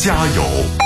加油。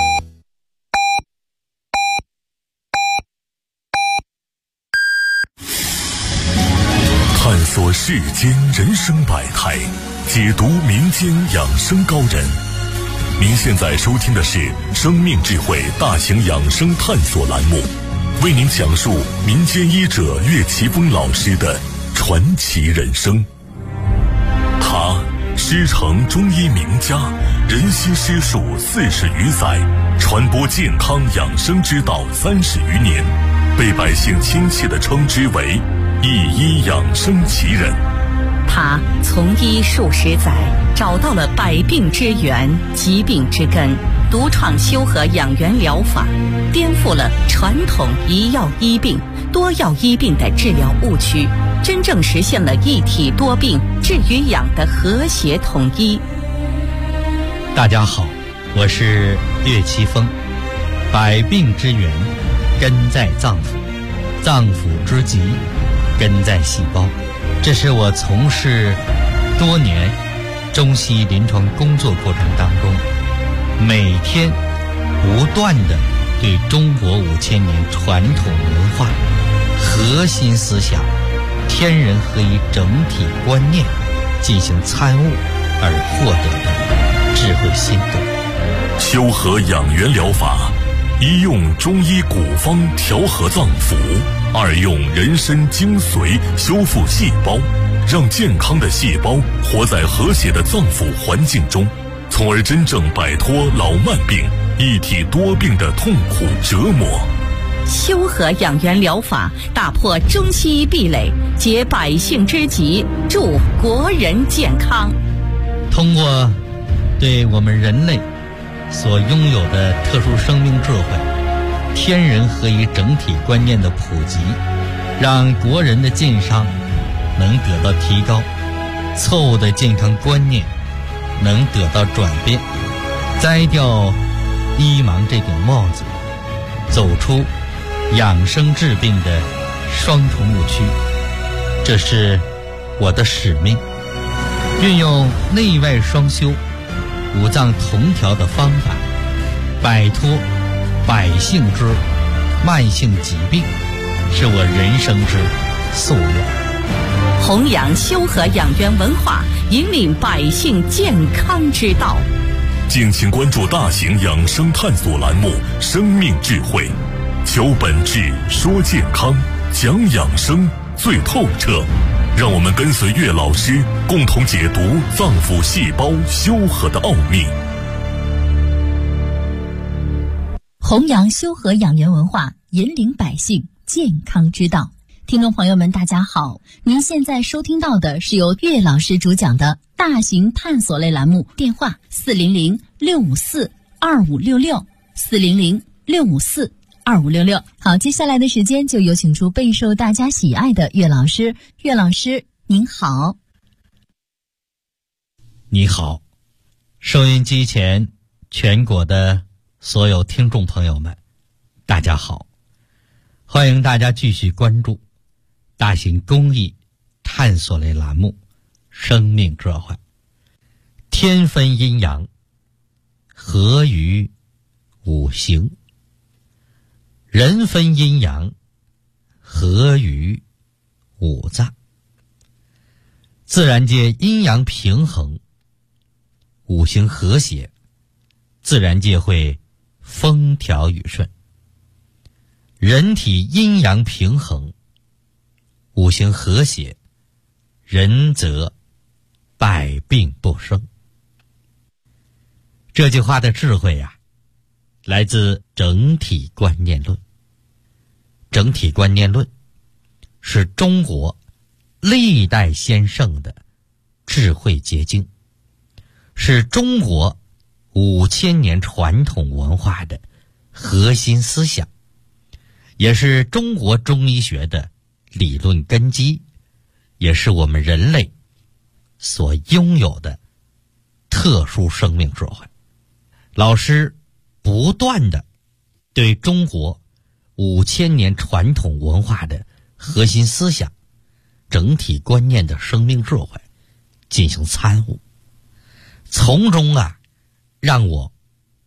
探索世间人生百态，解读民间养生高人。您现在收听的是生命智慧大型养生探索栏目，为您讲述民间医者岳奇峰老师的传奇人生。他师承中医名家，人心师术40余载，传播健康养生之道30余年，被百姓亲切地称之为一医养生奇人。 他从医数十载，找到了百病之源、疾病之根，独创修和养元疗法，颠覆了传统一药医病、多药医病的治疗误区，真正实现了一体多病、治与养的和谐统一。 大家好，我是岳奇峰。百病之源根在脏腑，脏腑之疾根在细胞。这是我从事多年中西临床工作过程当中，每天不断地对中国5000年传统文化核心思想天人合一整体观念进行参悟而获得的智慧心得。 修和养元疗法，一用中医古方调和脏腑，二用人参精髓修复细胞，让健康的细胞活在和谐的脏腑环境中，从而真正摆脱老慢病、一体多病的痛苦折磨。 修和养元疗法打破中西医壁垒，解百姓之急，助国人健康。 通过对我们人类所拥有的特殊生命智慧、天人合一整体观念的普及，让国人的健康能得到提高，错误的健康观念能得到转变，摘掉医盲这顶帽子，走出养生治病的双重误区。这是我的使命，运用内外双修、五脏同调的方法，摆脱百姓之慢性疾病，是我人生之夙愿。 弘扬修和养元文化，引领百姓健康之道。 敬请关注大型养生探索栏目《生命智慧》，求本质，说健康，讲养生最透彻。让我们跟随岳老师，共同解读脏腑细胞修和的奥秘。 弘扬修和养元文化，引领百姓健康之道。听众朋友们，大家好，您现在收听到的是由岳老师主讲的大型探索类栏目，电话400-654-2566，400-654-2566。好，接下来的时间就有请出备受大家喜爱的岳老师。岳老师您好。 你好，收音机前全国的所有听众朋友们，大家好，欢迎大家继续关注大型公益探索类栏目《生命智慧》。天分阴阳，合于五行；人分阴阳，合于五脏。自然界阴阳平衡，五行和谐，自然界会风调雨顺。人体阴阳平衡，五行和谐，人则百病不生。这句话的智慧呀，来自整体观念论。整体观念论是中国历代先圣的智慧结晶，是中国5000年传统文化的核心思想，也是中国中医学的理论根基，也是我们人类所拥有的特殊生命智慧。老师不断地对中国5000年传统文化的核心思想、整体观念的生命智慧进行参悟，从中让我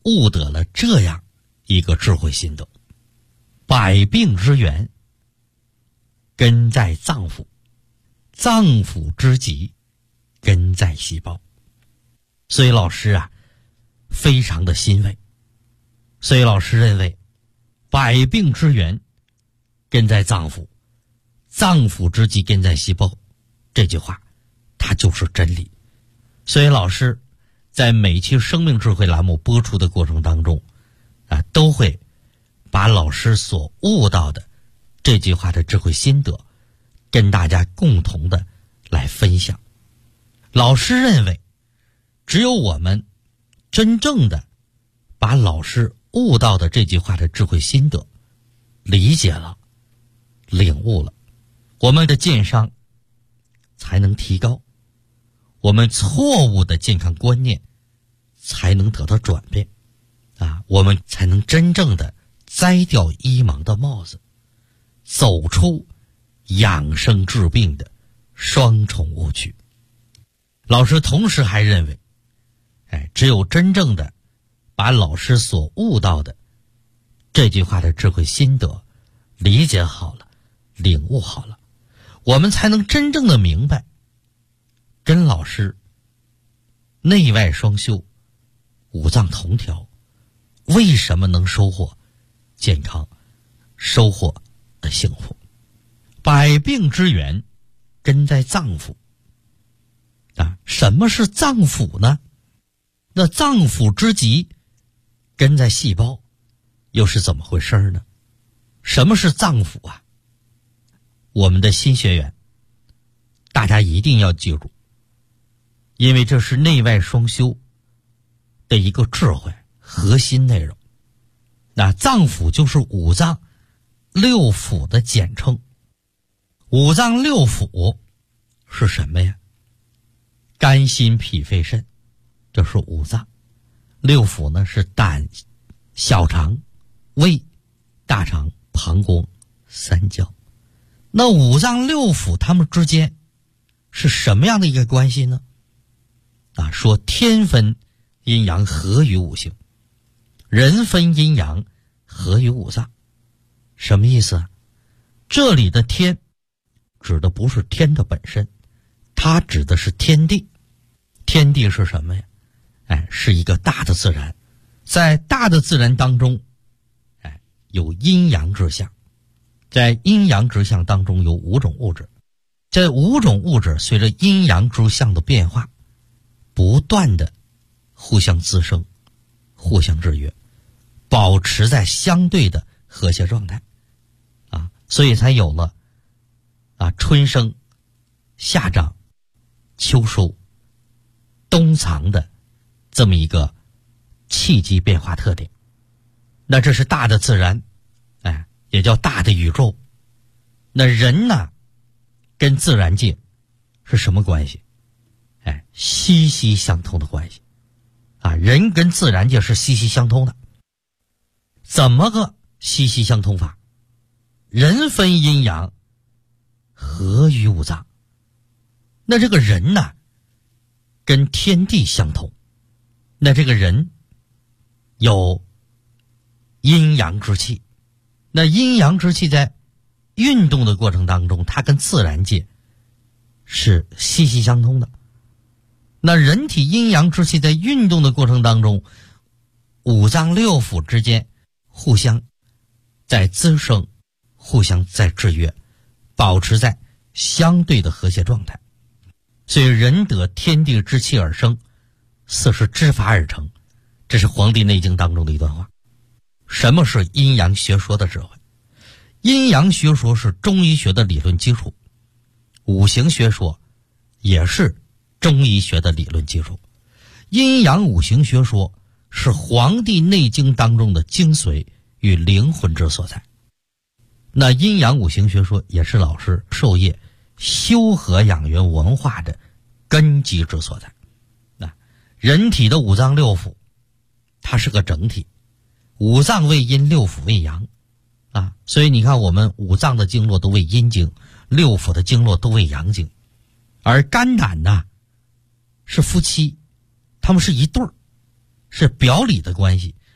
悟得了这样一个智慧心得：百病之源根在脏腑，脏腑之疾根在细胞。所以老师啊非常的欣慰。所以老师认为百病之源根在脏腑，脏腑之疾根在细胞，这句话它就是真理。所以老师在每期生命智慧栏目播出的过程当中都会把老师所悟到的这句话的智慧心得跟大家共同的来分享。老师认为只有我们真正的把老师悟到的这句话的智慧心得理解了、领悟了，我们的健康才能提高，我们错误的健康观念才能得到转变我们才能真正的摘掉医盲的帽子，走出养生治病的双重误区。老师同时还认为只有真正的把老师所悟到的这句话的智慧心得理解好了、领悟好了，我们才能真正的明白跟老师内外双修、五脏同调为什么能收获健康、收获幸福。百病之源根在脏腑什么是脏腑呢？那脏腑之疾根在细胞，又是怎么回事呢？什么是脏腑我们的新学员大家一定要记住，因为这是内外双修的一个智慧核心内容。那脏腑就是五脏六腑的简称。五脏六腑是什么呀？肝心脾肺肾，这是五脏。六腑呢是胆、小肠、胃、大肠、膀胱、三焦。那五脏六腑它们之间是什么样的一个关系呢？说天分阴阳合于五行，人分阴阳合于五脏。什么意思这里的天指的不是天的本身，它指的是天地。天地是什么呀？是一个大的自然。在大的自然当中有阴阳之象，在阴阳之象当中有五种物质，这五种物质随着阴阳之象的变化不断的互相滋生、互相制约，保持在相对的和谐状态所以才有了春生、夏长、秋收、冬藏的这么一个气机变化特点。那这是大的自然也叫大的宇宙。那人呢跟自然界是什么关系？息息相通的关系人跟自然界是息息相通的。怎么个息息相通法？人分阴阳合于五脏。那这个人呢跟天地相通，那这个人有阴阳之气，那阴阳之气在运动的过程当中，它跟自然界是息息相通的。那人体阴阳之气在运动的过程当中，五脏六腑之间互相在滋生，互相在制约，保持在相对的和谐状态。所以人得天地之气而生，色是之法而成，这是《黄帝内经》当中的一段话。什么是阴阳学说的智慧？阴阳学说是中医学的理论基础，五行学说也是中医学的理论基础。阴阳五行学说是《黄帝内经》当中的精髓与灵魂之所在。那阴阳五行学说也是老师授业修和养元文化的根基之所在。人体的五脏六腑它是个整体，五脏为阴，六腑为阳所以你看我们五脏的经络都为阴经，六腑的经络都为阳经。而肝胆呢是夫妻，他们是一对儿，是表里的关系，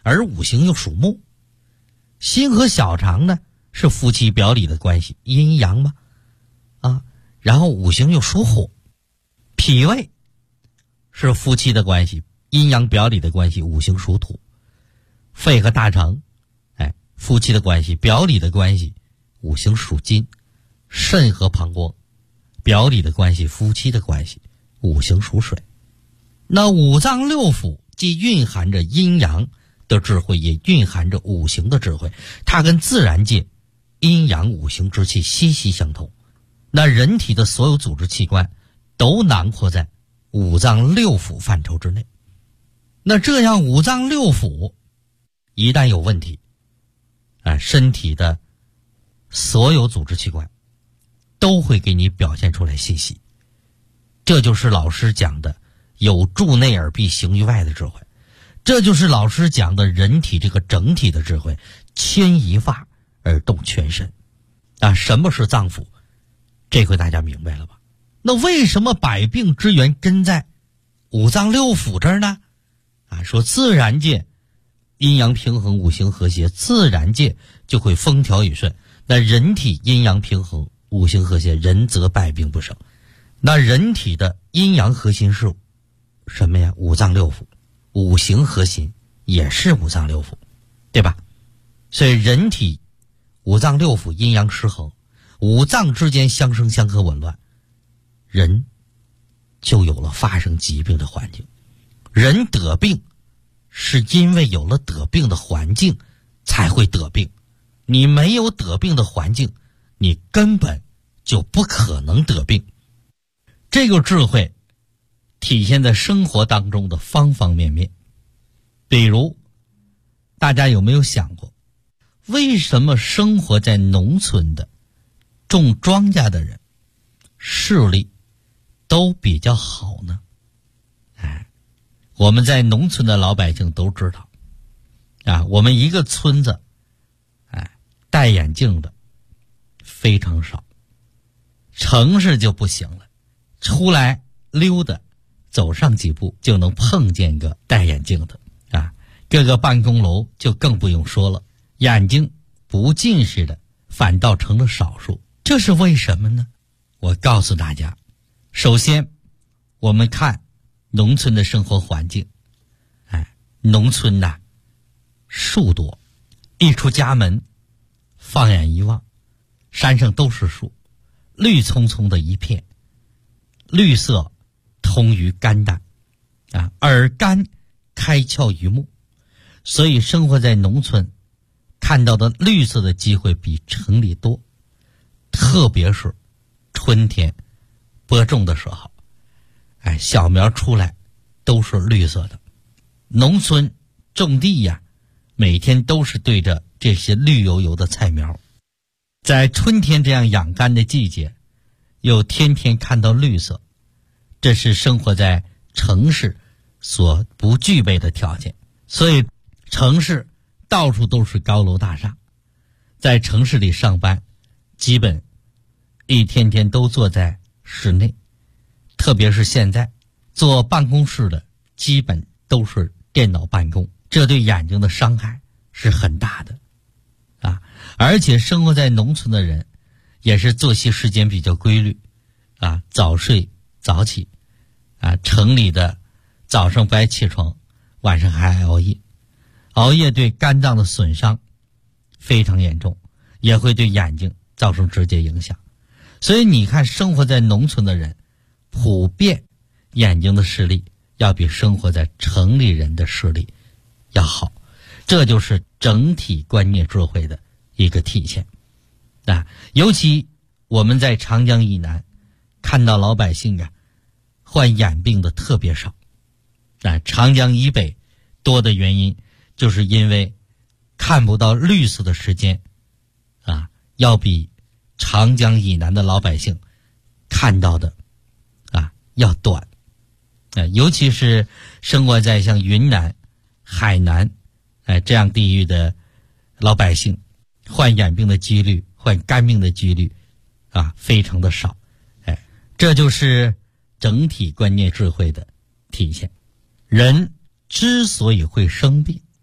而五行又属木。心和小肠呢是夫妻表里的关系，阴阳嘛，然后五行又属火，脾胃是夫妻的关系，阴阳表里的关系，五行属土。肺和大肠，夫妻的关系，表里的关系，五行属金。肾和膀胱，表里的关系，夫妻的关系，五行属水。那五脏六腑既蕴含着阴阳的智慧，也蕴含着五行的智慧，它跟自然界阴阳五行之气息息相通。那人体的所有组织器官都囊括在五脏六腑范畴之内。那这样五脏六腑一旦有问题，身体的所有组织器官都会给你表现出来信息。这就是老师讲的有助内而必行于外的智慧，这就是老师讲的人体这个整体的智慧，牵一发而动全身。什么是脏腑？这回大家明白了吧？那为什么百病之源根在五脏六腑这儿呢？说自然界阴阳平衡，五行和谐，自然界就会风调雨顺。那人体阴阳平衡，五行和谐，人则百病不生。那人体的阴阳核心是什么呀？五脏六腑。五行核心也是五脏六腑，对吧？所以人体五脏六腑阴阳失衡，五脏之间相生相克紊乱，人就有了发生疾病的环境。人得病是因为有了得病的环境才会得病，你没有得病的环境，你根本就不可能得病。这个智慧体现在生活当中的方方面面。比如大家有没有想过，为什么生活在农村的种庄稼的人视力都比较好呢？我们在农村的老百姓都知道我们一个村子戴眼镜的非常少，城市就不行了，出来溜达走上几步就能碰见个戴眼镜的各个办公楼就更不用说了，眼睛不近视的反倒成了少数。这是为什么呢？我告诉大家，首先我们看农村的生活环境，农村树多，一出家门放眼一望，山上都是树，绿葱葱的一片，绿色通于肝胆而肝开窍于目，所以生活在农村看到的绿色的机会比城里多。特别是春天播种的时候，小苗出来都是绿色的。农村种地每天都是对着这些绿油油的菜苗。在春天这样养肝的季节，又天天看到绿色，这是生活在城市所不具备的条件。所以城市到处都是高楼大厦，在城市里上班基本一天天都坐在室内，特别是现在坐办公室的基本都是电脑办公，这对眼睛的伤害是很大的而且生活在农村的人也是作息时间比较规律早睡早起城里的早上不爱起床，晚上还爱熬夜，熬夜对肝脏的损伤非常严重，也会对眼睛造成直接影响。所以你看，生活在农村的人普遍眼睛的视力要比生活在城里人的视力要好，这就是整体观念智慧的一个体现尤其我们在长江以南看到老百姓患眼病的特别少长江以北多的原因就是因为看不到绿色的时间要比长江以南的老百姓看到的要短尤其是生活在像云南、海南这样地域的老百姓，患眼病的几率、患肝病的几率非常的少这就是整体观念智慧的体现。人之所以会生病，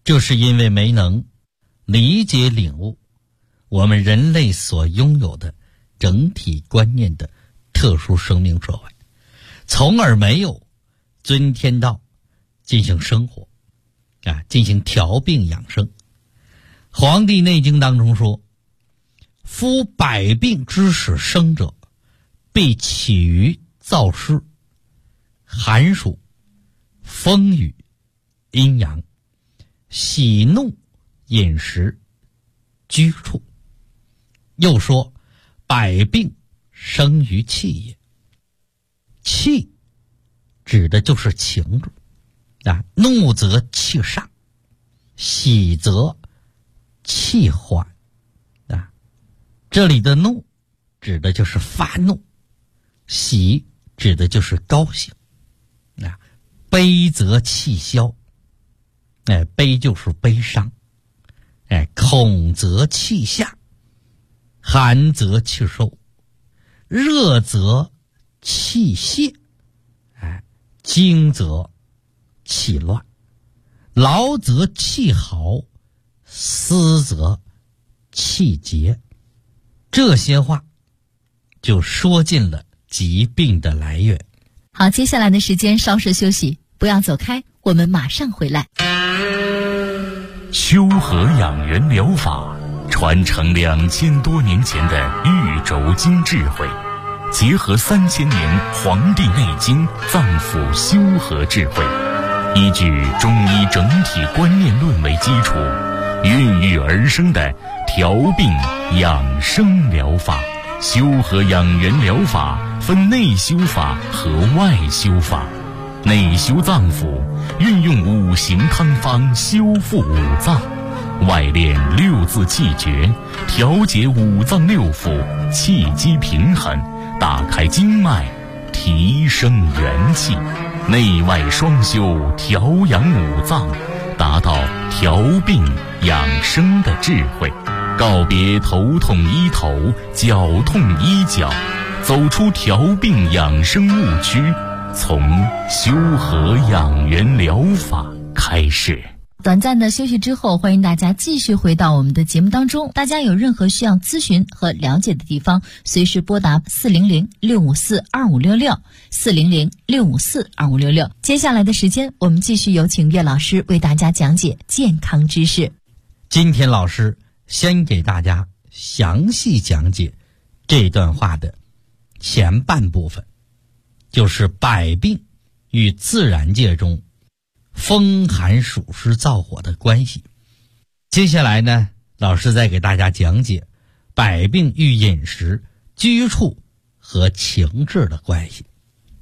就是因为没能理解领悟我们人类所拥有的整体观念的特殊生命社会，从而没有遵天道进行生活进行调病养生。黄帝内经当中说，夫百病之始生者，必起于燥湿、寒暑、风雨、阴阳、喜怒、饮食、居处。又说，百病生于气也。气指的就是情志怒则气上，喜则气缓这里的怒指的就是发怒，喜指的就是高兴悲则气消，悲就是悲伤，恐则气下，寒则气收，热则气泄，惊则气乱，劳则气耗，思则气结。这些话就说尽了疾病的来源。 好，接下来的时间稍事休息，不要走开，我们马上回来。 修和养元疗法传承2000多年前的玉轴经智慧，结合3000年《黄帝内经》脏腑修和智慧，依据中医整体观念论为基础，孕育而生的调病养生疗法。修和养元疗法分内修法和外修法。内修脏腑，运用5行汤方修复五脏；外练6字气诀，调节五脏六腑，气机平衡，打开经脉，提升元气。内外双修，调养五脏，达到调病养生的智慧。告别头痛医头，脚痛医脚，走出调病养生误区，从修和养元疗法开始。 短暂的休息之后，欢迎大家继续回到我们的节目当中。大家有任何需要咨询和了解的地方，随时拨打400-654-2566 400-654-2566。接下来的时间，我们继续有请岳老师为大家讲解健康知识。 今天老师先给大家详细讲解这段话的前半部分，就是百病与自然界中风寒暑湿燥火的关系。接下来呢，老师再给大家讲解百病与饮食、居处和情志的关系。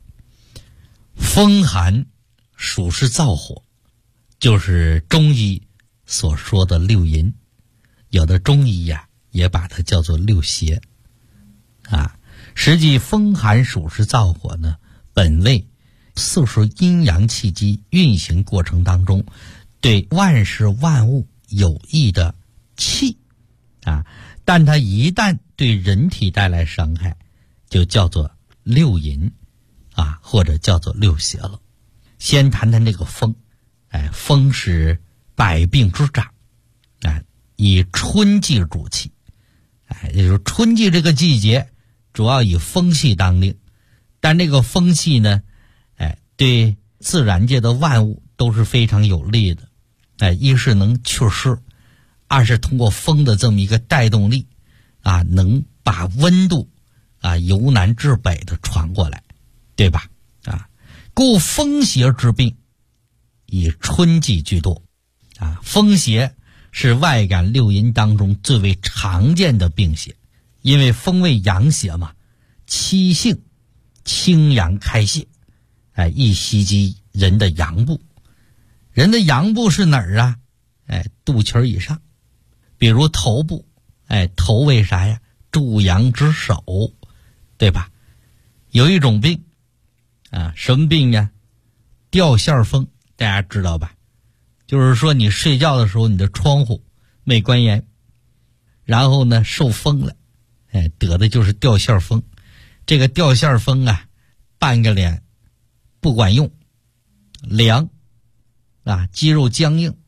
风寒暑湿燥火就是中医所说的六淫，有的中医也把它叫做六邪实际风寒暑湿燥火呢，本为40阴阳气机运行过程当中对万事万物有益的气但它一旦对人体带来伤害，就叫做六淫或者叫做六邪了。先谈谈这个风，风是百病之长，以春季主气，也就是春季这个季节主要以风气当令，但这个风气呢对自然界的万物都是非常有利的。一是能祛湿，二是通过风的这么一个带动力能把温度由南至北的传过来，对吧？故风邪之病以春季居多风邪是外感六淫当中最为常见的病邪，因为风为阳邪嘛，七性清阳开泄，易袭击人的阳部。人的阳部是哪儿肚脐以上，比如头部，头为啥呀？助阳之首，对吧？有一种病什么病呢？掉线风，大家知道吧？就是说你睡觉的时候，你的窗户没关严，然后呢受风了，得的就是掉线风。这个掉线风半个脸不管用，凉肌肉僵硬，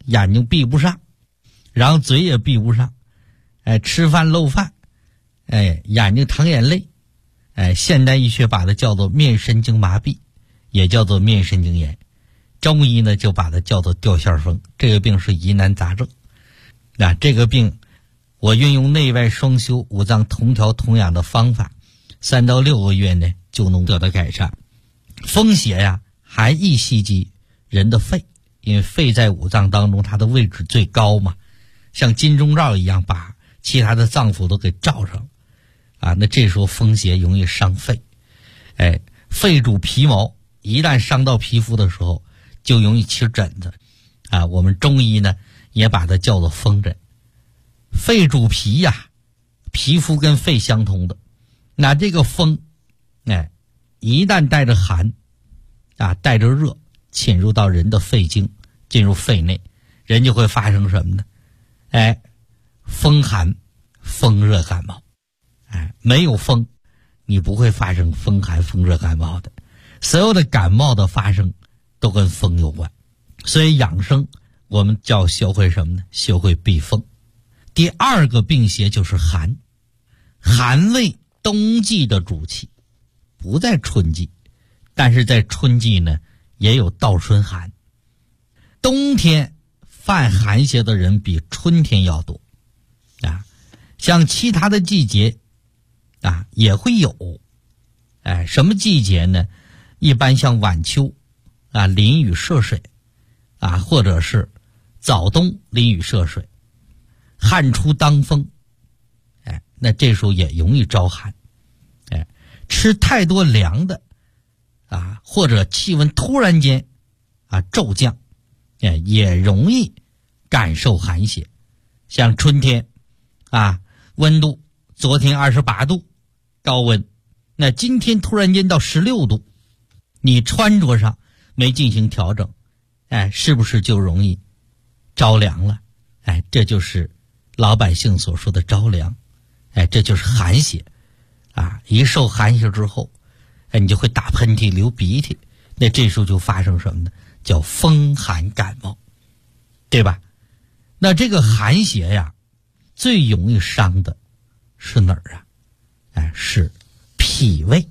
眼睛闭不上，然后嘴也闭不上，吃饭漏饭，眼睛淌眼泪，现代医学把它叫做面神经麻痹，也叫做面神经炎。中医呢就把它叫做掉线风，这个病是疑难杂症。这个病我运用内外双修、五脏同调同养的方法，3到6个月呢就能得到改善。风邪呀还易袭击人的肺，因为肺在五脏当中它的位置最高嘛，像金钟罩一样把其他的脏腑都给罩上那这时候风邪容易伤肺。肺主皮毛，一旦伤到皮肤的时候就容易起疹子我们中医呢也把它叫做风疹。肺主皮呀，皮肤跟肺相通的，那这个风一旦带着寒带着热侵入到人的肺经，进入肺内，人就会发生什么呢？风寒风热感冒。没有风你不会发生风寒风热感冒的。所有的感冒的发生都跟风有关，所以养生我们叫学会什么呢？学会避风。第二个病邪就是寒。寒为冬季的主气，不在春季，但是在春季呢也有倒春寒。冬天犯寒邪的人比春天要多像其他的季节也会有。什么季节呢？一般像晚秋淋雨涉水或者是早冬淋雨涉水，旱出当风，那这时候也容易招寒。吃太多凉的或者气温突然间骤降，也容易感受寒邪。像春天温度昨天28度高温，那今天突然间到16度，你穿着上没进行调整，是不是就容易着凉了？这就是老百姓所说的着凉。这就是寒邪一受寒邪之后，你就会打喷嚏流鼻涕，那这时候就发生什么呢？叫风寒感冒，对吧？那这个寒邪呀最容易伤的是哪儿是脾胃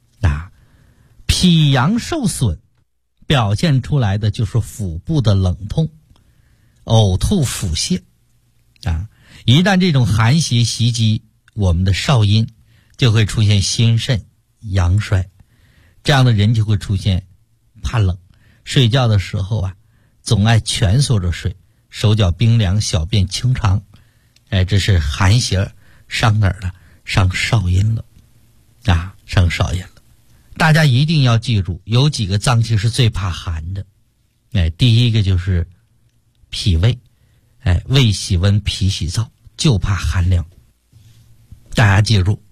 脾阳受损，表现出来的就是腹部的冷痛、呕吐、腹泻一旦这种寒邪袭击我们的少阴，就会出现心肾阳衰，这样的人就会出现怕冷，睡觉的时候总爱蜷缩着睡，手脚冰凉，小便清长。这是寒邪伤哪儿了？伤少阴了伤少阴了。大家一定要记住，有几个脏器是最怕寒的。第一个就是脾胃，胃喜温，脾喜燥，就怕寒凉。大家记住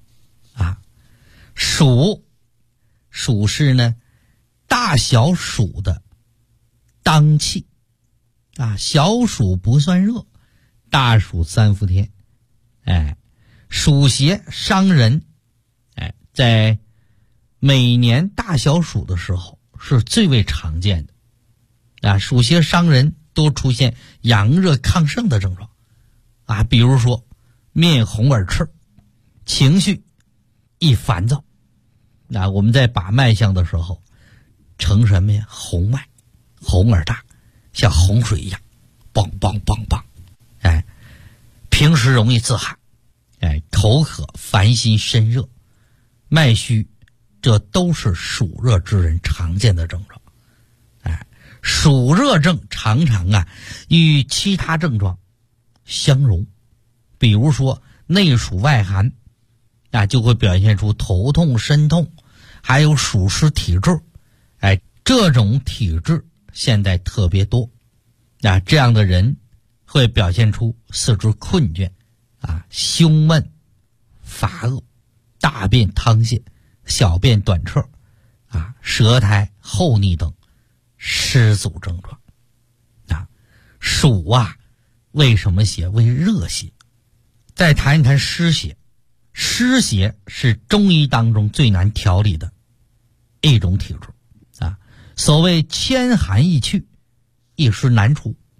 暑是呢大小暑的当气小暑不算热，大暑3伏天。暑邪伤人在每年大小暑的时候是最为常见的暑邪伤人多出现阳热亢盛的症状比如说面红耳赤，情绪易烦躁。我们在把脉象的时候呈什么呀？红脉，红耳大，像洪水一样梆梆梆梆。平时容易自汗，口渴，烦心，身热，脉虚，这都是暑热之人常见的症状。暑热症常常与其他症状相融，比如说内暑外寒，就会表现出头痛、身痛，还有暑湿体质。这种体质现在特别多。这样的人会表现出四肢困倦胸闷乏饿，大便溏泻，小便短彻舌苔厚腻等湿阻症状。暑为什么邪？为热邪。再谈一谈湿邪。湿邪是中医当中最难调理的一种体质所谓千寒易去，一湿难除。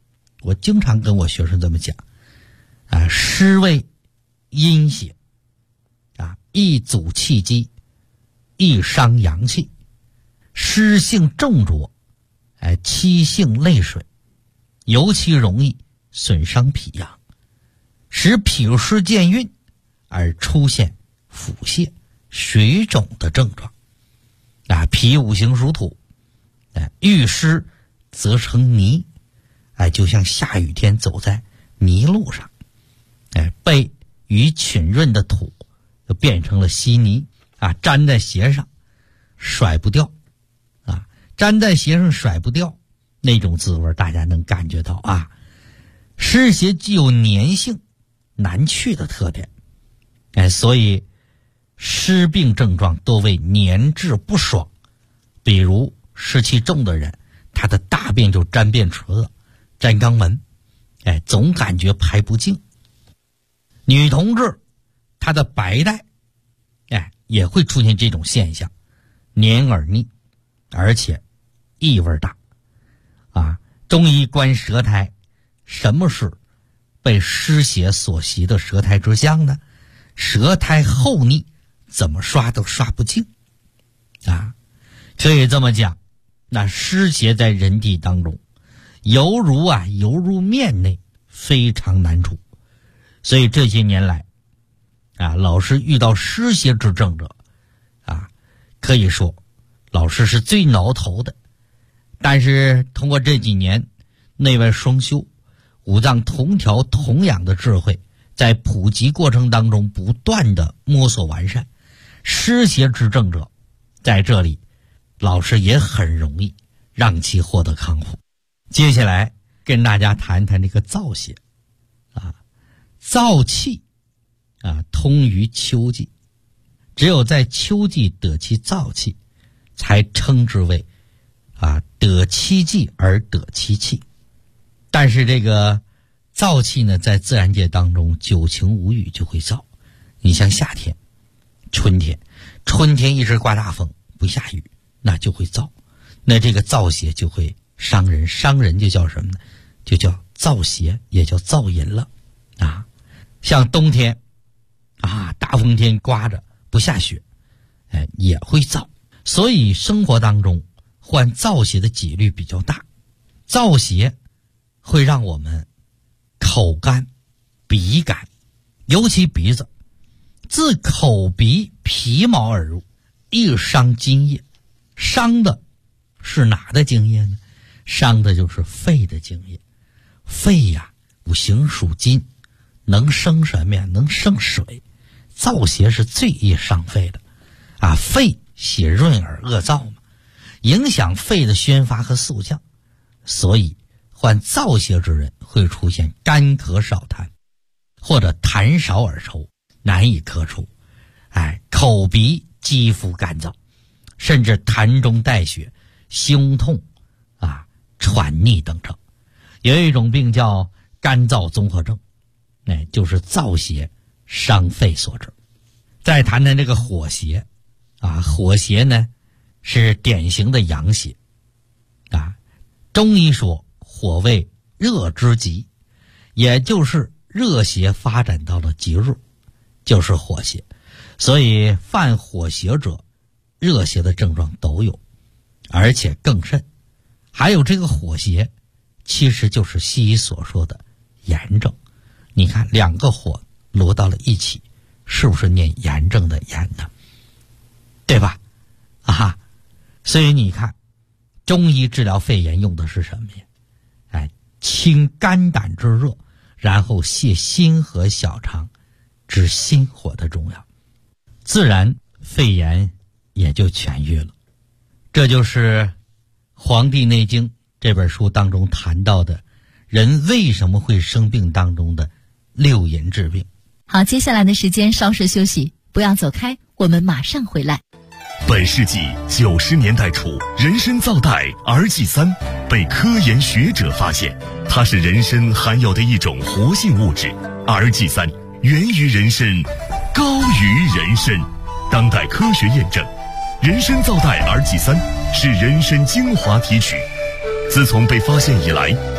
我经常跟我学生这么讲湿为阴邪易阻气机，易伤阳气，湿性重浊气性泪水，尤其容易损伤脾阳，使脾湿健运而出现腹泻、水肿的症状脾五行属土遇湿则成泥就像下雨天走在泥路上被雨浸润的土就变成了稀泥粘在鞋上甩不掉粘在鞋上甩不掉，那种滋味大家能感觉到湿邪具有粘性难去的特点所以湿病症状多为粘滞不爽，比如湿气重的人，他的大便就沾便池子、沾肛门总感觉排不净。女同志她的白带也会出现这种现象，黏而腻，而且异味大中医观舌苔，什么是被湿邪所袭的舌苔之象呢？舌苔厚腻，怎么刷都刷不净可以这么讲，那湿邪在人体当中犹如面内，非常难除。所以这些年来老师遇到湿邪之症者可以说老师是最挠头的。但是通过这几年内外双修、五脏同调同养的智慧，在普及过程当中不断的摸索完善，湿邪之症者在这里老师也很容易让其获得康复。接下来跟大家谈谈这个燥邪燥气通于秋季，只有在秋季得其燥气，才称之为得其季而得其气。但是这个燥气呢，在自然界当中久晴无雨就会燥。你像夏天、春天一直刮大风不下雨，那就会燥，那这个燥邪就会伤人，伤人就叫什么呢？就叫燥邪，也叫燥淫了像冬天大风天刮着不下雪也会燥。所以生活当中患燥邪的几率比较大。燥邪会让我们口干、鼻干，尤其鼻子自口鼻皮毛而入，易伤津液。伤的是哪的津液呢？伤的就是肺的津液。肺五行属金，能生什么呀？能生水。燥邪是最易伤肺的肺血润而恶燥嘛，影响肺的宣发和肃降，所以患燥邪之人会出现干咳少痰，或者痰少而抽，难以咳出口鼻肌肤干燥，甚至痰中带血、胸痛喘逆等症。有一种病叫干燥综合症就是燥邪伤肺所致。再谈谈这个火邪火邪呢是典型的阳邪中医说火为热之极，也就是热邪发展到了极热，就是火邪。所以犯火邪者热邪的症状都有，而且更甚。还有这个火邪其实就是西医所说的炎症。你看两个火摞到了一起，是不是念炎症的炎呢？对吧所以你看中医治疗肺炎用的是什么呀？清肝胆之热，然后泻心和小肠之心火的重要，自然肺炎也就痊愈了。这就是《黄帝内经》这本书当中谈到的人为什么会生病当中的六淫治病。 好，接下来的时间稍事休息，不要走开，我们马上回来。 本世纪90年代初，人参皂苷儿祭三被科研学者发现，它是人参含有的一种活性物质。儿祭三源于人参，高于人参。当代科学验证，人参皂苷儿祭三是人参精华提取。自从被发现以来，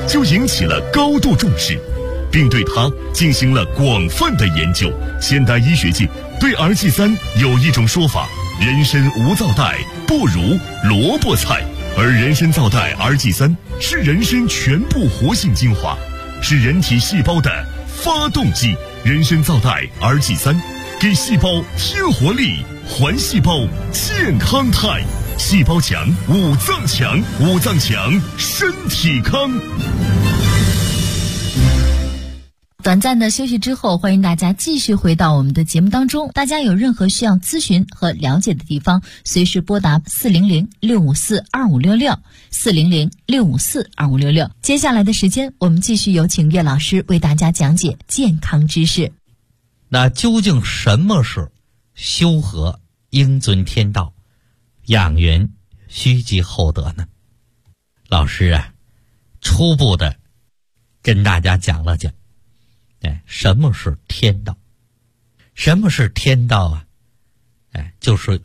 就引起了高度重视，并对它进行了广泛的研究。现代医学界对儿祭三有一种说法：人参无皂带，不如萝卜菜。而人参皂带儿祭三是人参全部活性精华，是人体细胞的发动机。人参皂带儿祭三给细胞添活力，还细胞健康态。细胞强，五脏强，五脏强，身体康。 短暂的休息之后，欢迎大家继续回到我们的节目当中。大家有任何需要咨询和了解的地方，随时拨打400-654-2566 400-654-2566。接下来的时间，我们继续有请岳老师为大家讲解健康知识。 那究竟什么是修和应遵天道，养元须积厚德呢？老师啊，初步的跟大家讲了讲，什么是天道？什么是天道啊？就是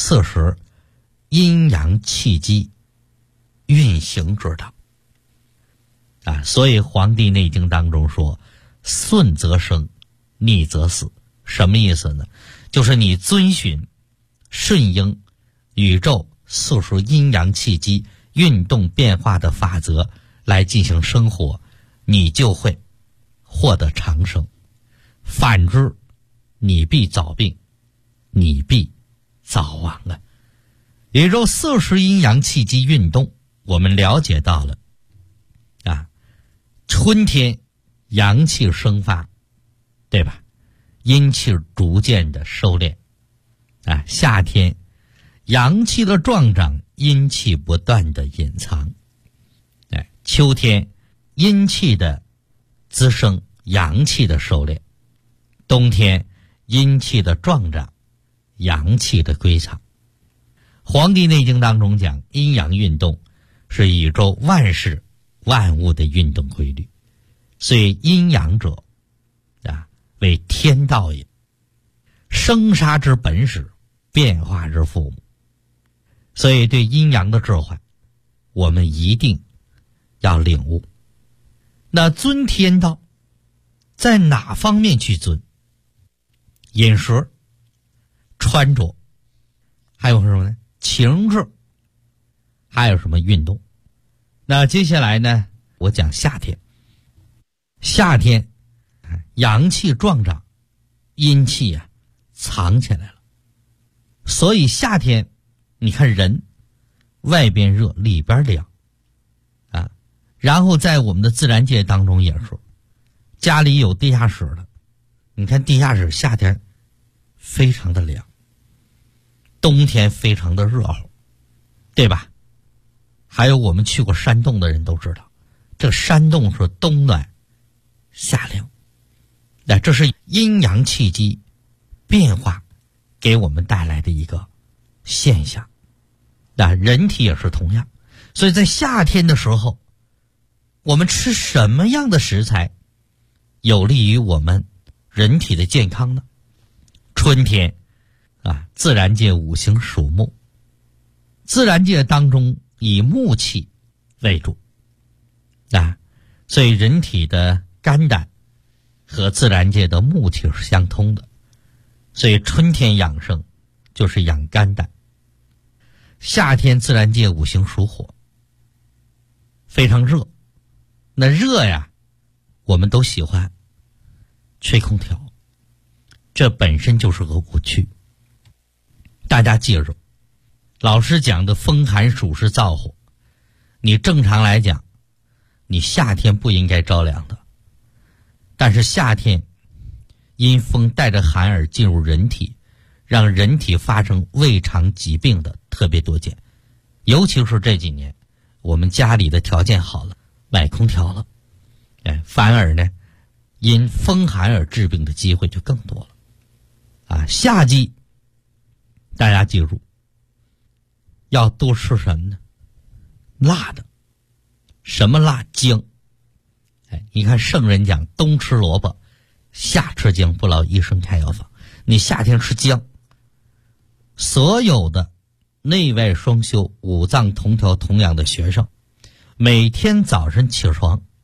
40阴阳气机运行之道啊。所以《黄帝内经》当中说：“顺则生，逆则死。”什么意思呢？就是你遵循顺应宇宙40阴阳气机运动变化的法则来进行生活，你就会获得长生。反之，你必早病，你必早亡啊！宇宙40阴阳气机运动，我们了解到了啊，春天阳气生发，对吧？阴气逐渐的收敛啊，夏天阳气的壮长，阴气不断的隐藏，秋天阴气的滋生，阳气的收敛，冬天阴气的壮长，阳气的归藏。黄帝内经当中讲，阴阳运动是宇宙万事万物的运动规律，所以阴阳者啊，为天道也。生杀之本始，变化之父母。所以对阴阳的置换，我们一定要领悟。那遵天道在哪方面去遵？饮食、穿着，还有什么呢？情志，还有什么运动？那接下来呢，我讲夏天。夏天阳气壮长，阴气啊藏起来了，所以夏天你看人外边热里边凉啊。然后在我们的自然界当中也是，家里有地下室的，你看地下室夏天非常的凉，冬天非常的热乎，对吧？还有我们去过山洞的人都知道，这山洞是冬暖夏凉，那这是阴阳气机变化给我们带来的一个现象。那人体也是同样，所以在夏天的时候，我们吃什么样的食材有利于我们人体的健康呢？春天啊，自然界五行属木，自然界当中以木气为主啊，所以人体的肝胆和自然界的木气是相通的，所以春天养生就是养肝胆。夏天自然界五行属火，非常热，那热呀，我们都喜欢吹空调，这本身就是个误区。大家记住，老师讲的风寒暑是燥火，你正常来讲，你夏天不应该着凉的，但是夏天因风带着寒而进入人体，让人体发生胃肠疾病的特别多见。尤其是这几年我们家里的条件好了，买空调了，反而呢因风寒而治病的机会就更多了啊。夏季大家记住要多吃什么呢？辣的。什么辣？姜。你看圣人讲冬吃萝卜，夏吃姜，不劳医生开药方。你夏天吃姜，所有的内外双修、五脏同调同养的学生，每天早晨起床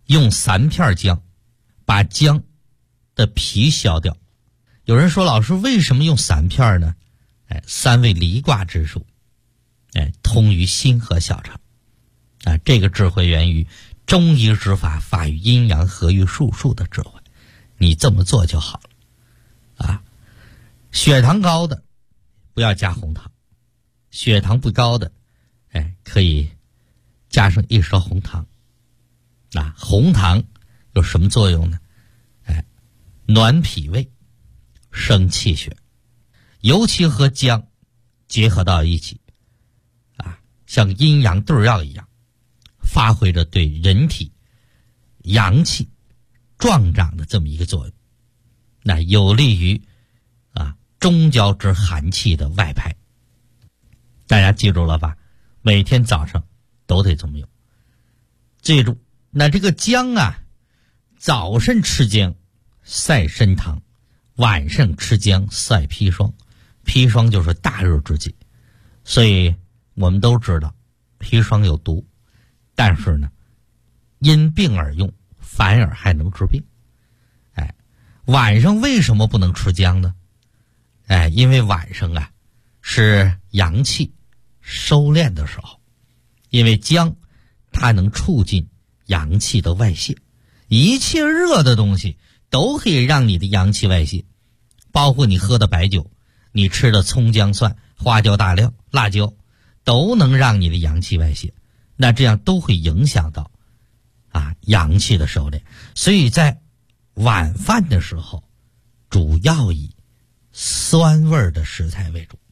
用3片姜，把姜的皮削掉。有人说，老师为什么用3片呢？3味离卦之术，通于心和小肠。这个智慧源于中医之法，法于阴阳，合于术数的智慧。你这么做就好了。血糖高的不要加红糖，血糖不高的可以加上1勺红糖。红糖有什么作用呢？暖脾胃，生气血，尤其和姜结合到一起像阴阳对药一样，发挥着对人体阳气壮长的这么一个作用，那有利于中焦之寒气的外排。大家记住了吧？每天早上都得这么用。记住，那这个姜早晨吃姜晒参汤，晚上吃姜晒砒霜。砒霜就是大热之际，所以我们都知道砒霜有毒，但是呢，因病而用，反而还能治病。晚上为什么不能吃姜呢？因为晚上是阳气收敛的时候，因为姜它能促进阳气的外泄，一切热的东西都可以让你的阳气外泄，包括你喝的白酒，你吃的葱姜蒜花椒大料辣椒，都能让你的阳气外泄，那这样都会影响到阳气的收敛。所以在晚饭的时候，主要以酸味的食材为主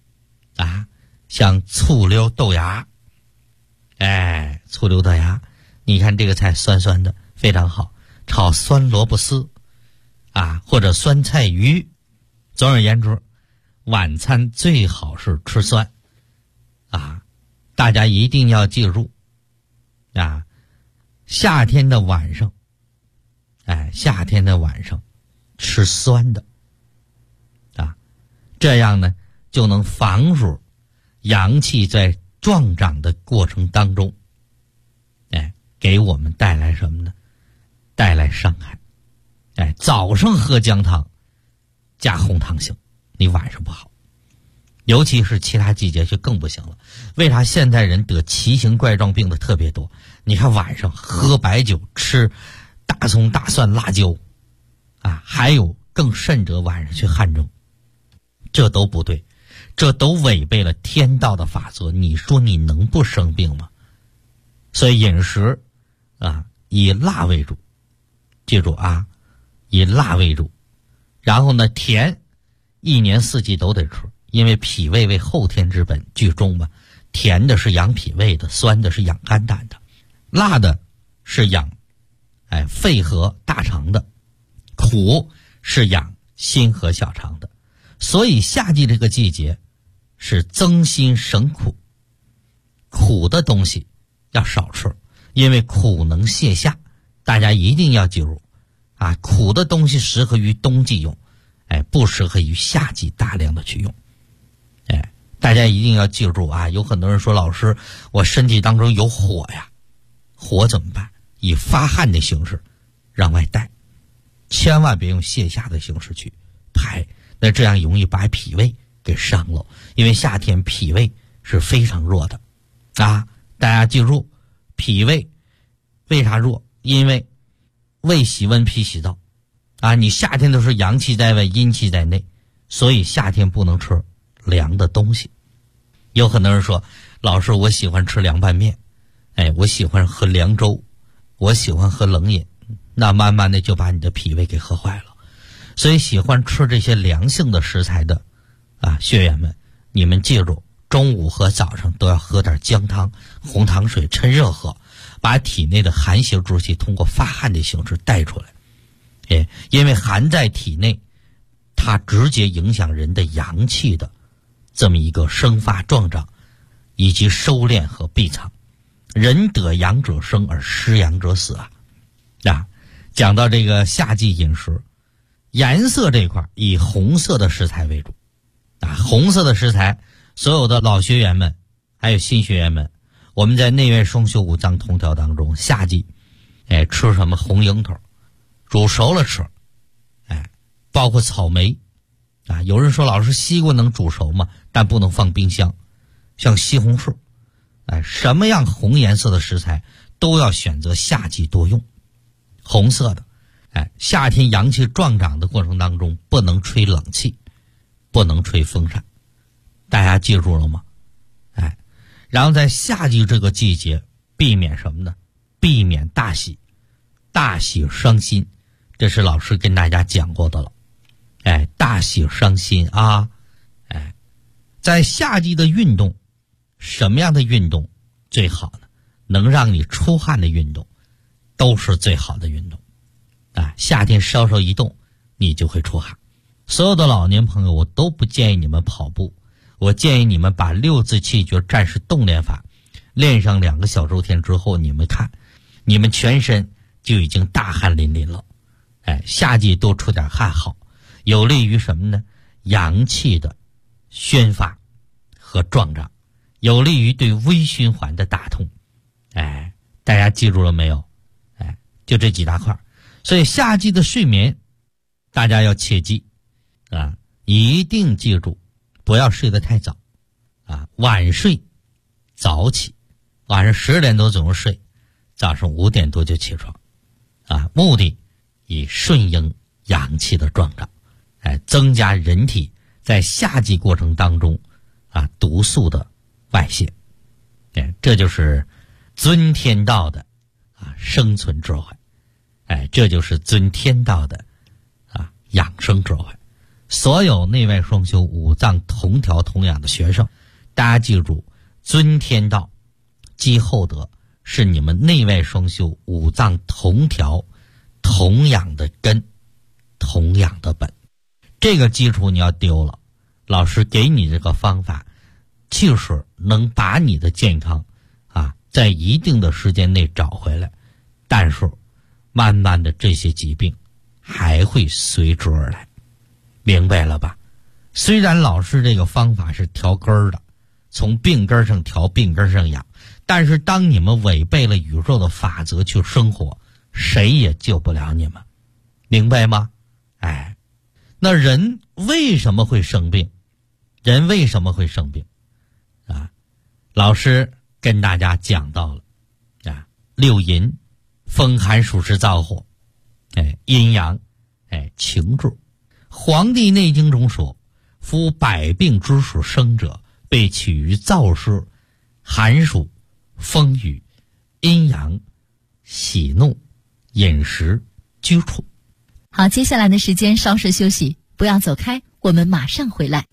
像醋溜豆芽，醋溜豆芽，你看这个菜酸酸的非常好，炒酸萝卜丝或者酸菜鱼。总而言之，晚餐最好是吃酸大家一定要记住夏天的晚上吃酸的这样呢就能防止阳气在壮长的过程当中给我们带来什么呢？带来伤害。早上喝姜汤加红糖行，你晚上不好，尤其是其他季节就更不行了。为啥现代人得奇形怪状病的特别多？你看晚上喝白酒，吃大葱大蒜辣椒还有更甚者晚上去汗蒸，这都不对，这都违背了天道的法则。你说你能不生病吗？所以饮食以辣为主，记住以辣为主。然后呢，甜一年四季都得吃，因为脾胃为后天之本，居中嘛。甜的是养脾胃的，酸的是养肝胆的，辣的是养肺和大肠的，苦是养心和小肠的。所以夏季这个季节是增辛省苦，苦的东西要少吃，因为苦能泻下。大家一定要记住苦的东西适合于冬季用，不适合于夏季大量的去用。大家一定要记住有很多人说，老师我身体当中有火火怎么办？以发汗的形式让外带，千万别用泻下的形式去排，那这样容易把脾胃给伤了。因为夏天脾胃是非常弱的大家记住，脾胃为啥弱？因为胃喜温，脾喜燥你夏天都是阳气在外，阴气在内，所以夏天不能吃凉的东西。有很多人说，老师我喜欢吃凉拌面，我喜欢喝凉粥，我喜欢喝冷饮，那慢慢的就把你的脾胃给喝坏了。所以喜欢吃这些凉性的食材的学员们，你们记住，中午和早上都要喝点姜汤、红糖水，趁热喝，把体内的寒邪之气通过发汗的形式带出来。因为寒在体内，它直接影响人的阳气的这么一个生发壮长以及收敛和闭藏。人得阳者生，而失阳者死讲到这个夏季饮食，颜色这一块以红色的食材为主红色的食材，所有的老学员们还有新学员们，我们在内外双修五脏通调当中，夏季吃什么红樱桃，煮熟了吃，包括草莓啊。有人说老师西瓜能煮熟吗？但不能放冰箱。像西红柿，什么样红颜色的食材都要选择夏季多用，红色的。夏天阳气壮长的过程当中，不能吹冷气，不能吹风扇，大家记住了吗？然后在夏季这个季节，避免什么呢？避免大喜，大喜伤心，这是老师跟大家讲过的了。大喜伤心啊！在夏季的运动，什么样的运动最好呢？能让你出汗的运动，都是最好的运动。夏天稍稍一动，你就会出汗。所有的老年朋友，我都不建议你们跑步，我建议你们把六字气诀战士动练法练上2个小周天之后，你们看，你们全身就已经大汗淋漓了。夏季多出点汗好，有利于什么呢？阳气的宣发和壮长，有利于对微循环的打通。大家记住了没有？就这几大块。所以夏季的睡眠，大家要切记一定记住，不要睡得太早晚睡早起，晚上10点多钟睡，早上5点多就起床目的以顺应阳气的壮长，增加人体在夏季过程当中毒素的外泄。这就是尊天道的生存智慧，这就是尊天道的养生智慧。所有内外双修五脏同调同养的学生，大家记住，尊天道积厚德是你们内外双修五脏同调同养的根，同养的本。这个基础你要丢了，老师给你这个方法，就是能把你的健康在一定的时间内找回来，但是慢慢的这些疾病还会随之而来，明白了吧？虽然老师这个方法是调根儿的，从病根上调，病根上养，但是当你们违背了宇宙的法则去生活，谁也救不了你们，明白吗？那人为什么会生病？人为什么会生病老师跟大家讲到了六淫，风寒暑湿燥火，阴阳，情志。黄帝内经中说，夫百病之始生者，被起于燥湿、寒暑、风雨、阴阳、喜怒、饮食、居处。 好，接下来的时间稍事休息，不要走开，我们马上回来。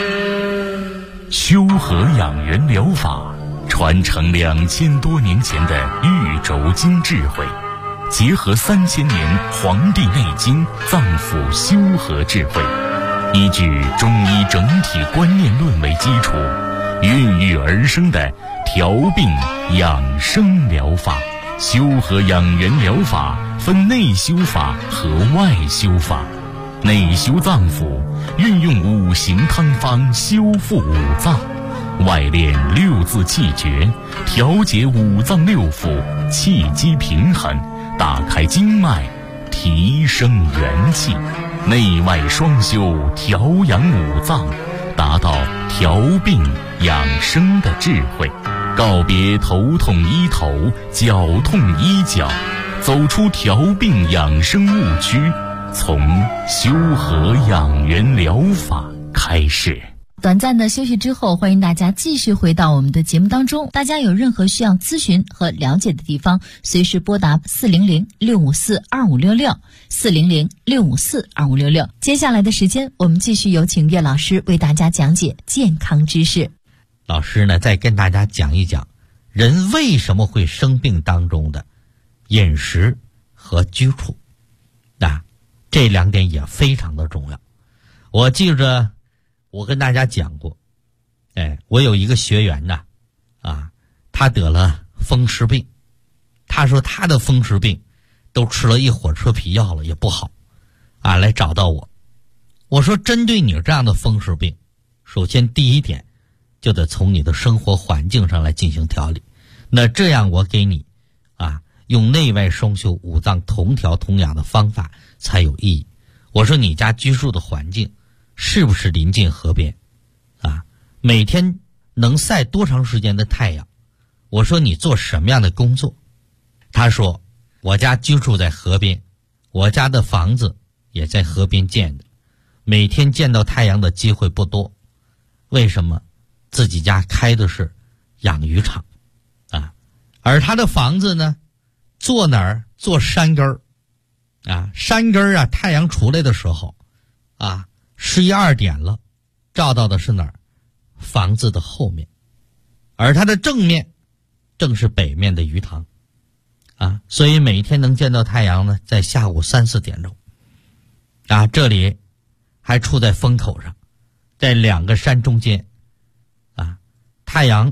修和养元疗法传承2000多年前的玉轴经智慧，结合3000年《黄帝内经》脏腑修和智慧，依据中医整体观念论为基础，孕育而生的调病养生疗法。修和养元疗法分内修法和外修法。内修脏腑，运用5行汤方修复五脏；外练6字气诀，调节五脏六腑，气机平衡，打开经脉，提升元气。内外双修，调养五脏，达到调病养生的智慧。告别头痛医头，脚痛医脚，走出调病养生误区，从修和养元疗法开始。 短暂的休息之后，欢迎大家继续回到我们的节目当中。大家有任何需要咨询和了解的地方，随时拨打400-654-2566 400-654-2566。接下来的时间，我们继续有请岳老师为大家讲解健康知识。 老师呢，再跟大家讲一讲人为什么会生病当中的饮食和居处，这2点也非常的重要。我记着我跟大家讲过，我有一个学员呢，他得了风湿病，他说他的风湿病都吃了1火车皮药了也不好，来找到我。我说针对你这样的风湿病，首先第一点就得从你的生活环境上来进行调理。那这样我给你用内外双修、五脏同调同养的方法才有意义。我说你家居住的环境是不是临近河边啊？每天能晒多长时间的太阳？我说你做什么样的工作？他说我家居住在河边，我家的房子也在河边建的，每天见到太阳的机会不多。为什么？自己家开的是养鱼场啊，而他的房子呢，坐哪儿？坐山根儿啊，山根儿啊，太阳出来的时候啊，11、2点了，照到的是哪儿？房子的后面，而它的正面正是北面的鱼塘啊，所以每天能见到太阳呢，在下午3、4点钟啊，这里还处在风口上，在2个山中间啊，太阳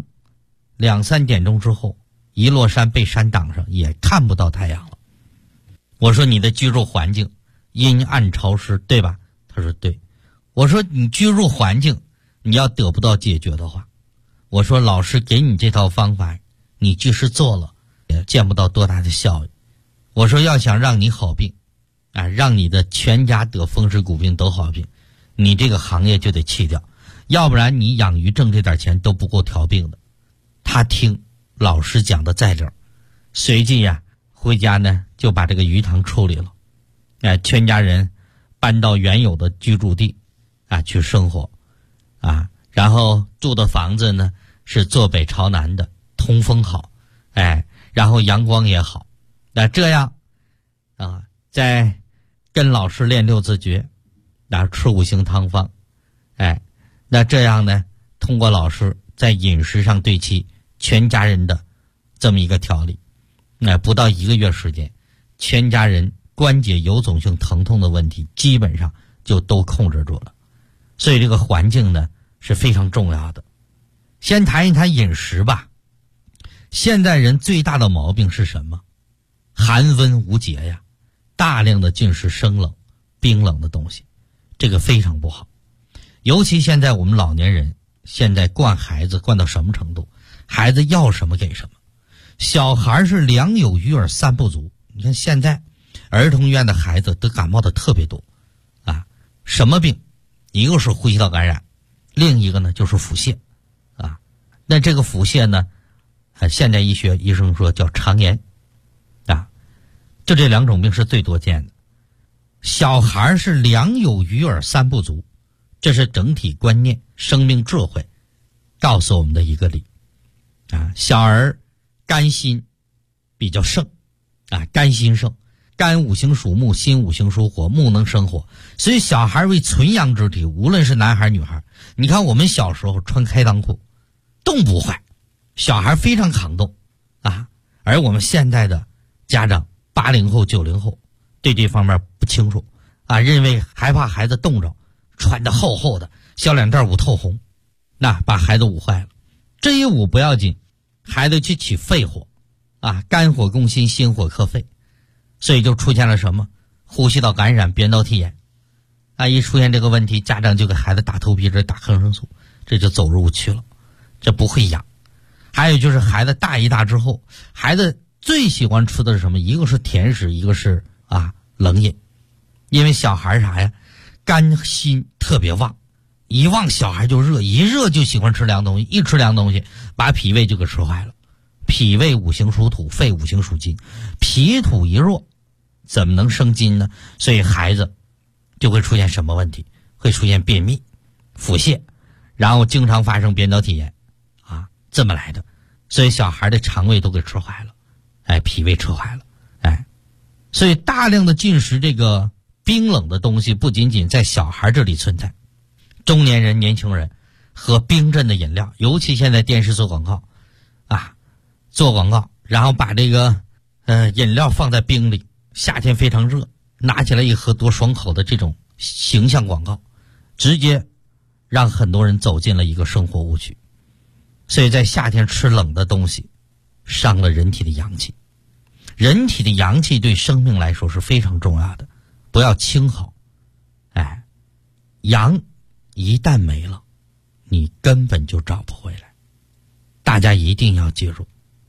2、3点钟之后一落山，被山挡上，也看不到太阳了。我说你的居住环境阴暗潮湿，对吧？他说对。我说你居住环境你要得不到解决的话，我说老师给你这套方法，你即使做了也见不到多大的效益。我说要想让你好病啊，让你的全家得风湿骨病得好病，你这个行业就得弃掉，要不然你养鱼挣这点钱都不够调病的。他听老师讲的在这儿，随即呀回家呢就把这个鱼塘处理了，全家人搬到原有的居住地啊去生活啊，然后住的房子呢是坐北朝南的，通风好，然后阳光也好。那这样啊，在跟老师练6字诀，吃5行汤方，那这样呢，通过老师在饮食上对其全家人的这么一个调理，不到1个月时间，全家人关节有肿性疼痛的问题基本上就都控制住了。所以这个环境呢是非常重要的。先谈一谈饮食吧。现在人最大的毛病是什么？寒温无节呀，大量的进食生冷、冰冷的东西，这个非常不好。尤其现在我们老年人现在惯孩子惯到什么程度？孩子要什么给什么。小孩是两有余而三不足。你看现在儿童医院的孩子得感冒的特别多啊，什么病？一个是呼吸道感染，另一个呢就是腹泻啊。那这个腹泻呢，现代医学医生说叫肠炎啊，就这2种病是最多见的。小孩是两有余而三不足，这是整体观念、生命智慧告诉我们的一个理啊。小儿肝心比较盛啊，肝心盛，肝5行属木，心5行属火，木能生火，所以小孩为纯阳之体，无论是男孩女孩。你看我们小时候穿开裆裤冻不坏，小孩非常抗冻啊。而我们现在的家长80后90后对这方面不清楚啊，认为害怕孩子冻着，穿得厚厚的，小脸蛋捂透红，那把孩子捂坏了。这一捂不要紧，孩子去起肺火啊，肝火攻心，心火克肺，所以就出现了什么？呼吸道感染、扁桃体炎啊！一出现这个问题，家长就给孩子打头皮针、打抗生素，这就走入误区了，这不会养。还有就是孩子大一大之后，孩子最喜欢吃的是什么？一个是甜食，一个是冷饮。因为小孩啥呀，肝心特别旺，一旺小孩就热，一热就喜欢吃凉东西，一吃凉东西把脾胃就给吃坏了。脾胃5行属土，肺5行属金，脾土一弱怎么能生金呢？所以孩子就会出现什么问题？会出现便秘、腹泻，然后经常发生扁桃体炎啊，这么来的。所以小孩的肠胃都给吃坏了，脾胃吃坏了，所以大量的进食这个冰冷的东西不仅仅在小孩这里存在，中年人、年轻人喝冰镇的饮料，尤其现在电视做广告做广告，然后把这个饮料放在冰里，夏天非常热，拿起来一喝多爽口的这种形象广告，直接让很多人走进了一个生活误区。所以在夏天吃冷的东西，伤了人体的阳气。人体的阳气对生命来说是非常重要的，不要轻耗。阳一旦没了，你根本就找不回来。大家一定要记住，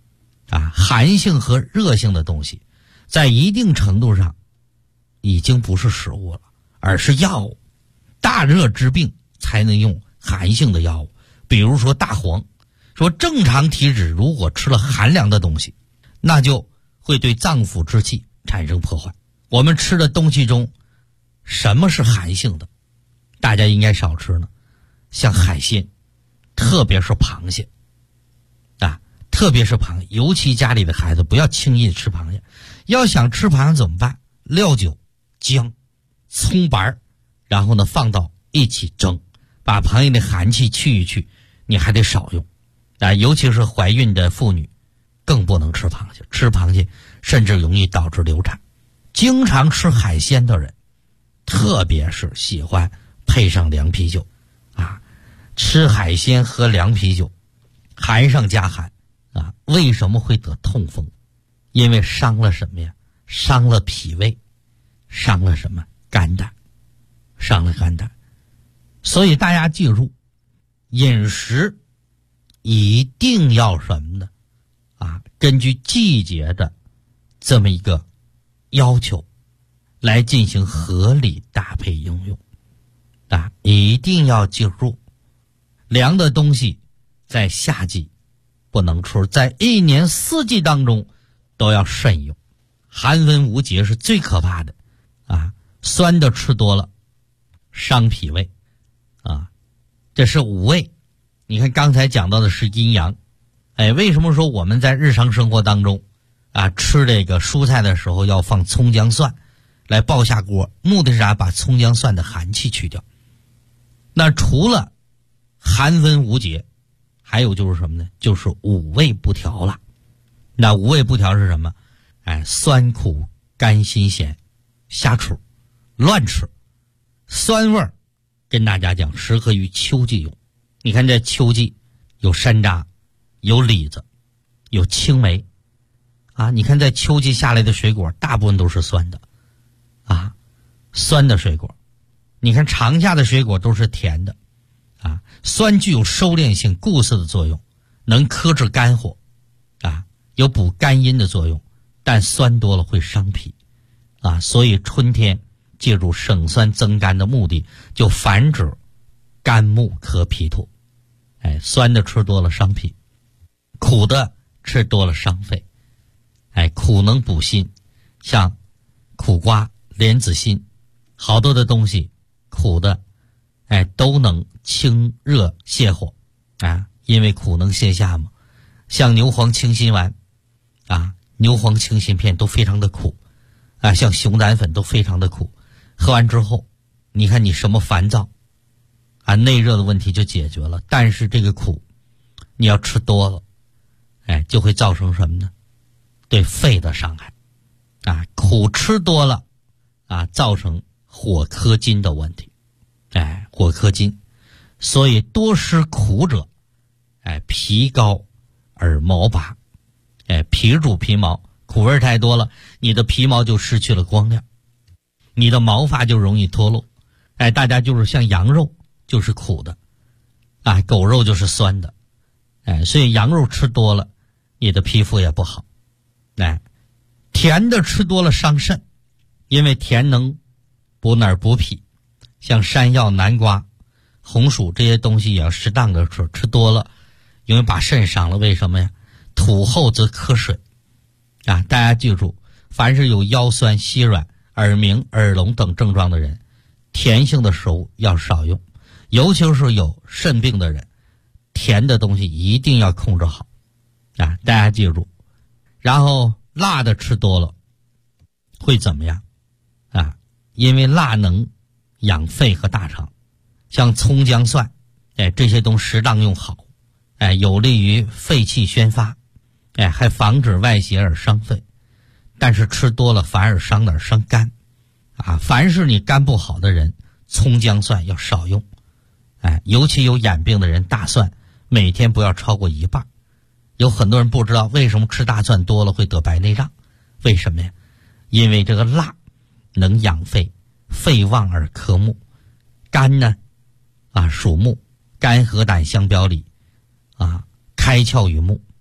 寒性和热性的东西在一定程度上已经不是食物了，而是药物。大热之病才能用寒性的药物，比如说大黄。说正常体质如果吃了寒凉的东西，那就会对脏腑之气产生破坏。我们吃的东西中什么是寒性的？大家应该少吃呢，像海鲜，特别是螃蟹特别是螃蟹，尤其家里的孩子不要轻易吃螃蟹。要想吃螃蟹怎么办？料酒、姜、葱白，然后呢放到一起蒸，把螃蟹的寒气去一去。你还得少用尤其是怀孕的妇女更不能吃螃蟹，吃螃蟹甚至容易导致流产。经常吃海鲜的人，特别是喜欢配上凉啤酒吃海鲜喝凉啤酒，寒上加寒为什么会得痛风？因为伤了什么呀？伤了脾胃，伤了什么？肝胆，伤了肝胆。所以大家记住，饮食一定要什么呢？根据季节的这么一个要求来进行合理搭配应用一定要记住，凉的东西在夏季不能吃，在一年四季当中都要慎用。寒温无节是最可怕的酸的吃多了伤脾胃这是五味。你看刚才讲到的是阴阳为什么说我们在日常生活当中吃这个蔬菜的时候要放葱姜蒜来爆下锅？目的是啥？把葱姜蒜的寒气去掉。那除了寒温无节，还有就是什么呢？就是五味不调了。那五味不调是什么？酸苦甘辛咸瞎吃乱吃。酸味儿跟大家讲适合于秋季用。你看这秋季有山楂，有李子，有青梅你看在秋季下来的水果大部分都是酸的酸的水果。你看长夏的水果都是甜的酸具有收敛性固涩的作用，能克制肝火有补肝阴的作用，但酸多了会伤脾所以春天借助省酸增甘的目的，就防止肝木克脾土。酸的吃多了伤脾，苦的吃多了伤肺。苦能补心，像苦瓜、莲子心，好多的东西苦的都能清热泻火因为苦能泻下嘛。像牛黄清心丸牛黄清心片都非常的苦像熊胆粉都非常的苦。喝完之后你看你什么烦躁内热的问题就解决了。但是这个苦你要吃多了就会造成什么呢？对肺的伤害苦吃多了造成火克金的问题火克金。所以多食苦者皮高而毛拔皮主皮毛，苦味太多了，你的皮毛就失去了光亮，你的毛发就容易脱落大家就是像羊肉就是苦的狗肉就是酸的所以羊肉吃多了你的皮肤也不好甜的吃多了伤肾，因为甜能补哪儿？补脾。像山药、南瓜、红薯这些东西也要适当的吃，吃多了因为把肾伤了。为什么呀？土厚则克水大家记住，凡是有腰酸、膝软、耳鸣、耳聋等症状的人，甜性的食物要少用，尤其是有肾病的人，甜的东西一定要控制好大家记住。然后辣的吃多了会怎么样因为辣能养肺和大肠。像葱姜蒜这些东西适当用好有利于肺气宣发还防止外邪而伤肺。但是吃多了反而伤哪儿？伤肝凡是你肝不好的人，葱姜蒜要少用尤其有眼病的人，大蒜每天不要超过一半。有很多人不知道为什么吃大蒜多了会得白内障，为什么呀？因为这个辣能养肺，肺旺而克木。肝呢属木，肝和胆相表里开窍于木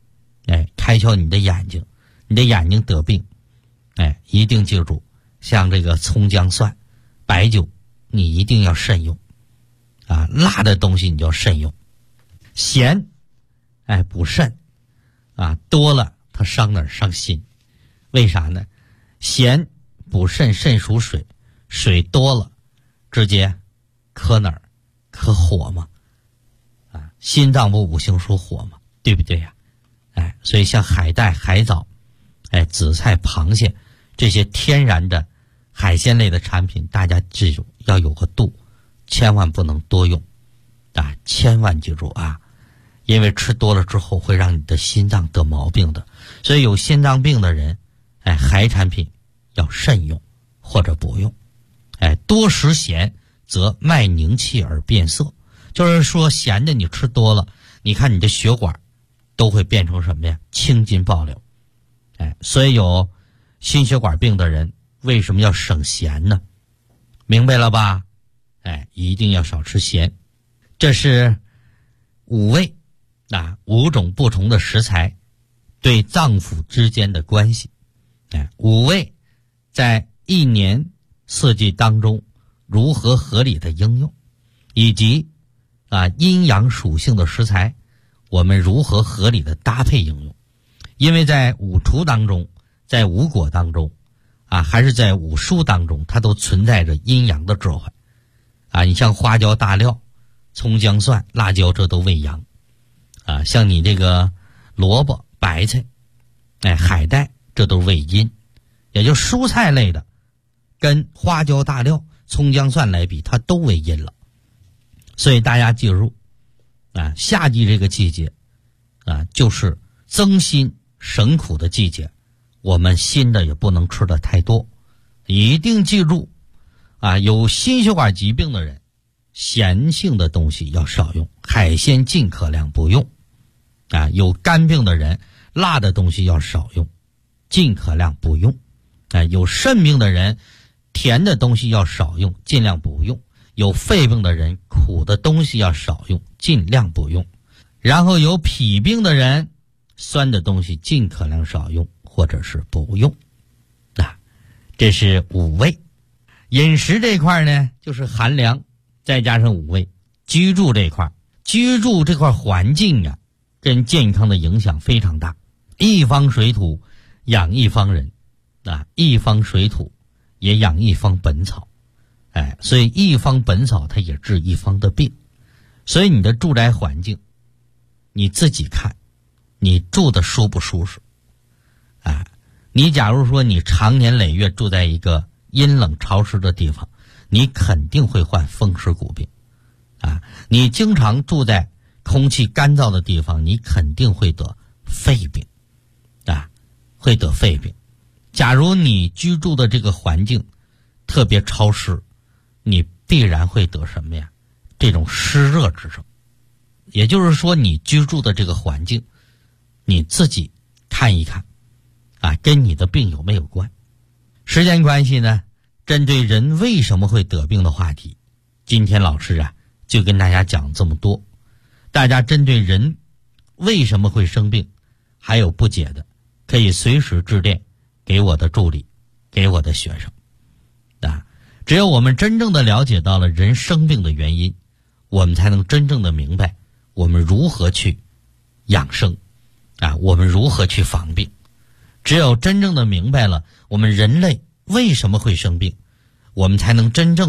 开窍你的眼睛，你的眼睛得病，一定记住，像这个葱姜蒜、白酒，你一定要慎用啊，辣的东西你就要慎用。咸，补肾啊，多了它伤哪儿？伤心。为啥呢？咸补肾，肾属水，水多了直接克哪儿？克火嘛，啊，心脏不五行属火嘛，对不对呀？所以像海带、海藻，紫菜、螃蟹这些天然的海鲜类的产品，大家记住要有个度，千万不能多用啊！千万记住啊，因为吃多了之后会让你的心脏得毛病的。所以有心脏病的人，海产品要慎用或者不用。多食咸则脉凝气而变色，就是说咸的你吃多了，你看你的血管都会变成什么呀？青筋暴流。所以有心血管病的人为什么要省咸呢？明白了吧？一定要少吃咸。这是五味啊，5种不同的食材对脏腑之间的关系。五味在一年四季当中如何合理的应用，以及阴阳属性的食材我们如何合理的搭配应用。因为在五厨当中，在五果当中还是在五蔬当中，它都存在着阴阳的智慧你像花椒、大料、葱姜蒜、辣椒，这都为阳像你这个萝卜、白菜海带，这都为阴。也就蔬菜类的跟花椒、大料、葱姜蒜来比，它都为阴了。所以大家记住夏季这个季节就是增辛省苦的季节，我们辛的也不能吃的太多。一定记住有心血管疾病的人，咸性的东西要少用，海鲜尽可量不用有肝病的人，辣的东西要少用，尽可量不用有肾病的人，甜的东西要少用，尽量不用。有肺病的人，苦的东西要少用，尽量不用。然后有脾病的人，酸的东西尽可量少用，或者是不用这是五味。饮食这块呢，就是寒凉再加上五味。居住这块环境跟健康的影响非常大。一方水土养一方人一方水土也养一方本草所以一方本草它也治一方的病。所以你的住宅环境你自己看，你住的舒不舒适你假如说你长年累月住在一个阴冷潮湿的地方，你肯定会患风湿骨病你经常住在空气干燥的地方，你肯定会得肺病会得肺病。假如你居住的这个环境特别潮湿，你必然会得什么呀？这种湿热之症。也就是说你居住的这个环境你自己看一看跟你的病有没有关。时间关系呢，针对人为什么会得病的话题，今天老师就跟大家讲这么多。大家针对人为什么会生病还有不解的，可以随时致电给我的助理，给我的学生只有我们真正的了解到了人生病的原因，我们才能真正的明白我们如何去养生我们如何去防病。只有真正的明白了我们人类为什么会生病，我们才能真正